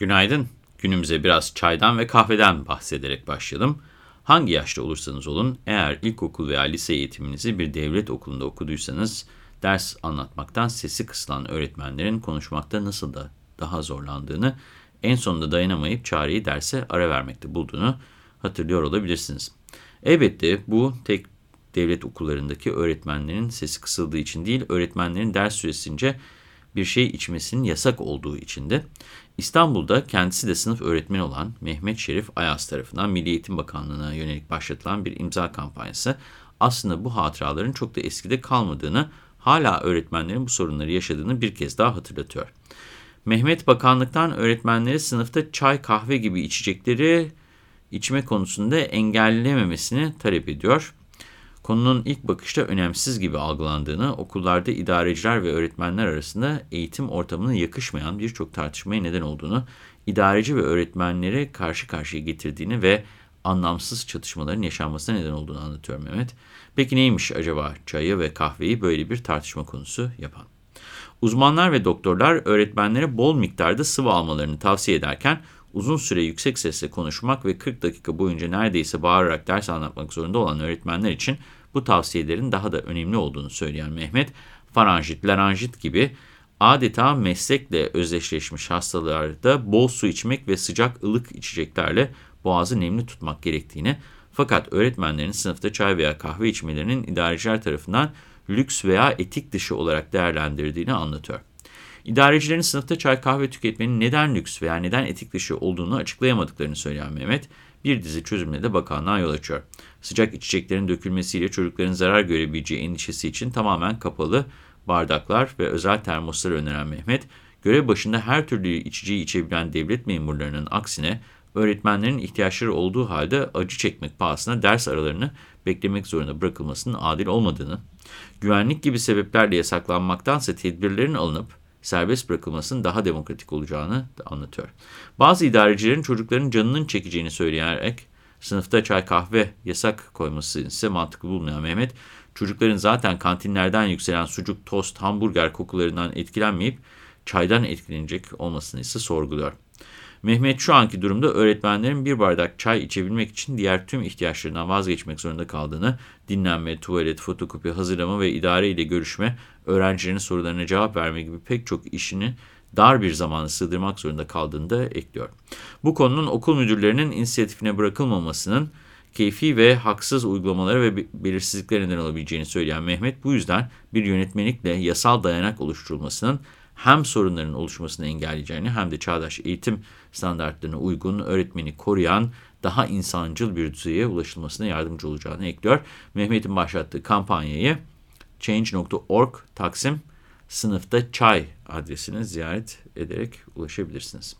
Günaydın. Günümüze biraz çaydan ve kahveden bahsederek başlayalım. Hangi yaşta olursanız olun, eğer ilkokul veya lise eğitiminizi bir devlet okulunda okuduysanız, ders anlatmaktan sesi kısılan öğretmenlerin konuşmakta nasıl da daha zorlandığını, en sonunda dayanamayıp çareyi derse ara vermekte bulduğunu hatırlıyor olabilirsiniz. Elbette bu tek devlet okullarındaki öğretmenlerin sesi kısıldığı için değil, öğretmenlerin ders süresince bir şey içmesinin yasak olduğu için de. İstanbul'da kendisi de sınıf öğretmeni olan Mehmet Şerif Ayaz tarafından Milli Eğitim Bakanlığı'na yönelik başlatılan bir imza kampanyası aslında bu hatıraların çok da eskide kalmadığını, hala öğretmenlerin bu sorunları yaşadığını bir kez daha hatırlatıyor. Mehmet bakanlıktan öğretmenleri sınıfta çay, kahve gibi içecekleri içme konusunda engellememesini talep ediyor. Konunun ilk bakışta önemsiz gibi algılandığını, okullarda idareciler ve öğretmenler arasında eğitim ortamına yakışmayan birçok tartışmaya neden olduğunu, idareci ve öğretmenleri karşı karşıya getirdiğini ve anlamsız çatışmaların yaşanmasına neden olduğunu anlatıyor Mehmet. Peki neymiş acaba çayı ve kahveyi böyle bir tartışma konusu yapan? Uzmanlar ve doktorlar öğretmenlere bol miktarda sıvı almalarını tavsiye ederken, uzun süre yüksek sesle konuşmak ve 40 dakika boyunca neredeyse bağırarak ders anlatmak zorunda olan öğretmenler için bu tavsiyelerin daha da önemli olduğunu söyleyen Mehmet, faranjit, laranjit gibi adeta meslekle özdeşleşmiş hastalarda bol su içmek ve sıcak ılık içeceklerle boğazı nemli tutmak gerektiğini, fakat öğretmenlerin sınıfta çay veya kahve içmelerinin idareciler tarafından lüks veya etik dışı olarak değerlendirdiğini anlatıyor. İdarecilerin sınıfta çay kahve tüketmenin neden lüks veya neden etik dışı olduğunu açıklayamadıklarını söyleyen Mehmet, bir dizi çözümle de bakanlığa yol açıyor. Sıcak içeceklerin dökülmesiyle çocukların zarar görebileceği endişesi için tamamen kapalı bardaklar ve özel termosları öneren Mehmet, görev başında her türlü içeceği içebilen devlet memurlarının aksine, öğretmenlerin ihtiyaçları olduğu halde acı çekmek pahasına ders aralarını beklemek zorunda bırakılmasının adil olmadığını, güvenlik gibi sebeplerle yasaklanmaktansa tedbirlerin alınıp serbest bırakılmasının daha demokratik olacağını da anlatıyor. Bazı idarecilerin çocukların canının çekeceğini söyleyerek sınıfta çay kahve yasak koyması ise mantıklı bulmayan Mehmet, çocukların zaten kantinlerden yükselen sucuk, tost, hamburger kokularından etkilenmeyip çaydan etkilenecek olmasını ise sorguluyor. Mehmet şu anki durumda öğretmenlerin bir bardak çay içebilmek için diğer tüm ihtiyaçlarından vazgeçmek zorunda kaldığını, dinlenme, tuvalet, fotokopi hazırlama ve idare ile görüşme, öğrencilerin sorularına cevap verme gibi pek çok işini dar bir zamana sığdırmak zorunda kaldığını da ekliyor. Bu konunun okul müdürlerinin inisiyatifine bırakılmamasının keyfi ve haksız uygulamalara ve belirsizliklere neden olabileceğini söyleyen Mehmet, bu yüzden bir yönetmelikle yasal dayanak oluşturulmasının hem sorunların oluşmasını engelleyeceğini hem de çağdaş eğitim standartlarına uygun, öğretmeni koruyan, daha insancıl bir düzeye ulaşılmasına yardımcı olacağını ekliyor. Mehmet'in başlattığı kampanyayı Change.org Taksim Sınıfta Çay adresini ziyaret ederek ulaşabilirsiniz.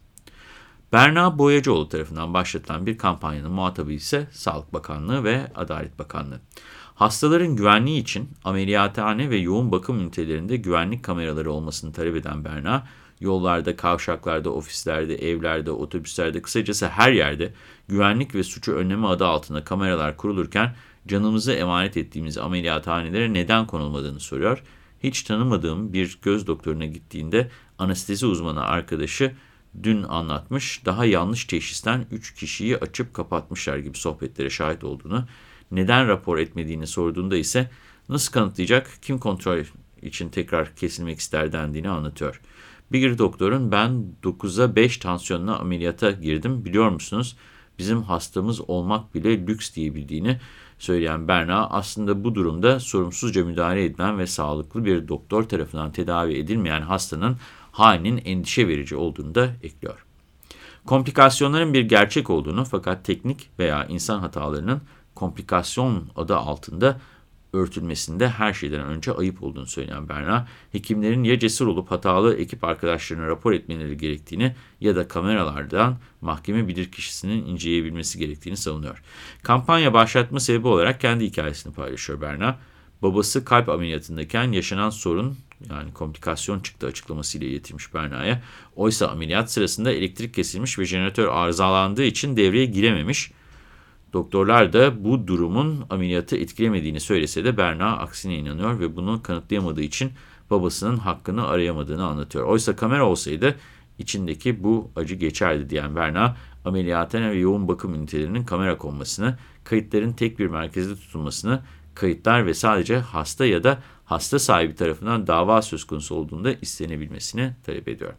Berna Boyacıoğlu tarafından başlatılan bir kampanyanın muhatabı ise Sağlık Bakanlığı ve Adalet Bakanlığı. Hastaların güvenliği için ameliyathane ve yoğun bakım ünitelerinde güvenlik kameraları olmasını talep eden Berna, yollarda, kavşaklarda, ofislerde, evlerde, otobüslerde, kısacası her yerde güvenlik ve suçu önleme adı altında kameralar kurulurken canımızı emanet ettiğimiz ameliyathanelere neden konulmadığını soruyor. Hiç tanımadığım bir göz doktoruna gittiğinde anestezi uzmanı arkadaşı dün anlatmış, daha yanlış teşhisten 3 kişiyi açıp kapatmışlar gibi sohbetlere şahit olduğunu, neden rapor etmediğini sorduğunda ise nasıl kanıtlayacak, kim kontrol için tekrar kesilmek ister dendiğini anlatıyor. Bir doktorun ben 9'a 5 tansiyonla ameliyata girdim, biliyor musunuz? Bizim hastamız olmak bile lüks diyebildiğini söyleyen Berna, aslında bu durumda sorumsuzca müdahale edilen ve sağlıklı bir doktor tarafından tedavi edilmeyen hastanın halinin endişe verici olduğunu da ekliyor. Komplikasyonların bir gerçek olduğunu, fakat teknik veya insan hatalarının komplikasyon adı altında örtülmesinde her şeyden önce ayıp olduğunu söyleyen Berna, hekimlerin ya cesur olup hatalı ekip arkadaşlarına rapor etmeleri gerektiğini ya da kameralardan mahkeme bilirkişisinin inceleyebilmesi gerektiğini savunuyor. Kampanya başlatma sebebi olarak kendi hikayesini paylaşıyor Berna. Babası kalp ameliyatındayken yaşanan sorun, yani komplikasyon çıktı açıklamasıyla iletilmiş Berna'ya. Oysa ameliyat sırasında elektrik kesilmiş ve jeneratör arızalandığı için devreye girememiş. Doktorlar da bu durumun ameliyatı etkilemediğini söylese de Berna aksine inanıyor ve bunu kanıtlayamadığı için babasının hakkını arayamadığını anlatıyor. Oysa kamera olsaydı içindeki bu acı geçerdi diyen Berna, ameliyathane ve yoğun bakım ünitelerinin kamera konmasını, kayıtların tek bir merkezde tutulmasını, kayıtlar ve sadece hasta ya da hasta sahibi tarafından dava söz konusu olduğunda istenebilmesini talep ediyor.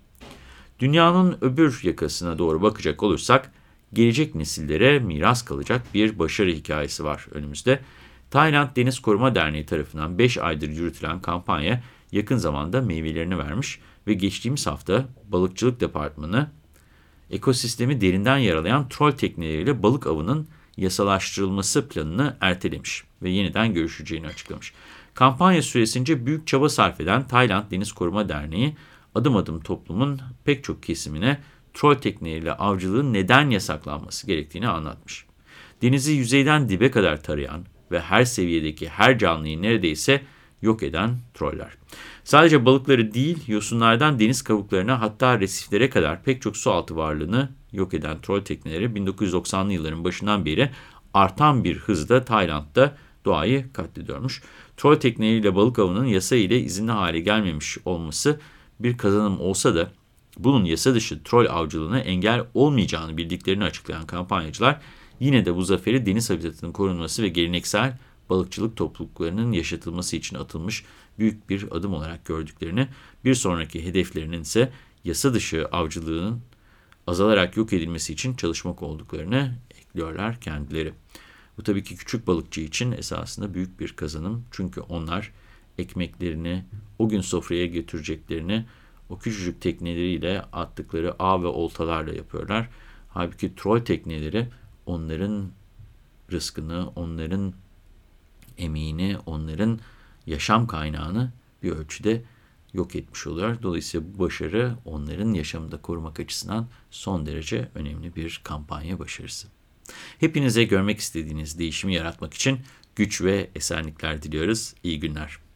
Dünyanın öbür yakasına doğru bakacak olursak, gelecek nesillere miras kalacak bir başarı hikayesi var önümüzde. Tayland Deniz Koruma Derneği tarafından 5 aydır yürütülen kampanya yakın zamanda meyvelerini vermiş ve geçtiğimiz hafta Balıkçılık Departmanı, ekosistemi derinden yaralayan trol tekneleriyle balık avının yasalaştırılması planını ertelemiş ve yeniden görüşeceğini açıklamış. Kampanya süresince büyük çaba sarf eden Tayland Deniz Koruma Derneği, adım adım toplumun pek çok kesimine trol tekneleriyle avcılığın neden yasaklanması gerektiğini anlatmış. Denizi yüzeyden dibe kadar tarayan ve her seviyedeki her canlıyı neredeyse yok eden troller. Sadece balıkları değil, yosunlardan deniz kabuklarına, hatta resiflere kadar pek çok sualtı varlığını yok eden trol tekneleri 1990'lı yılların başından beri artan bir hızla Tayland'da doğayı katlediyormuş. Trol tekneleriyle balık avının yasa ile izinli hale gelmemiş olması bir kazanım olsa da bunun yasa dışı trol avcılığına engel olmayacağını bildiklerini açıklayan kampanyacılar, yine de bu zaferi deniz habitatının korunması ve geleneksel balıkçılık topluluklarının yaşatılması için atılmış büyük bir adım olarak gördüklerini, bir sonraki hedeflerinin ise yasa dışı avcılığın azalarak yok edilmesi için çalışmak olduklarını ekliyorlar kendileri. Bu tabii ki küçük balıkçı için esasında büyük bir kazanım. Çünkü onlar ekmeklerini, o gün sofraya götüreceklerini o küçücük tekneleriyle attıkları ağ ve oltalarla yapıyorlar. Halbuki trol tekneleri onların rızkını, onların emeğini, onların yaşam kaynağını bir ölçüde yok etmiş oluyor. Dolayısıyla bu başarı onların yaşamını da korumak açısından son derece önemli bir kampanya başarısı. Hepinize görmek istediğiniz değişimi yaratmak için güç ve esenlikler diliyoruz. İyi günler.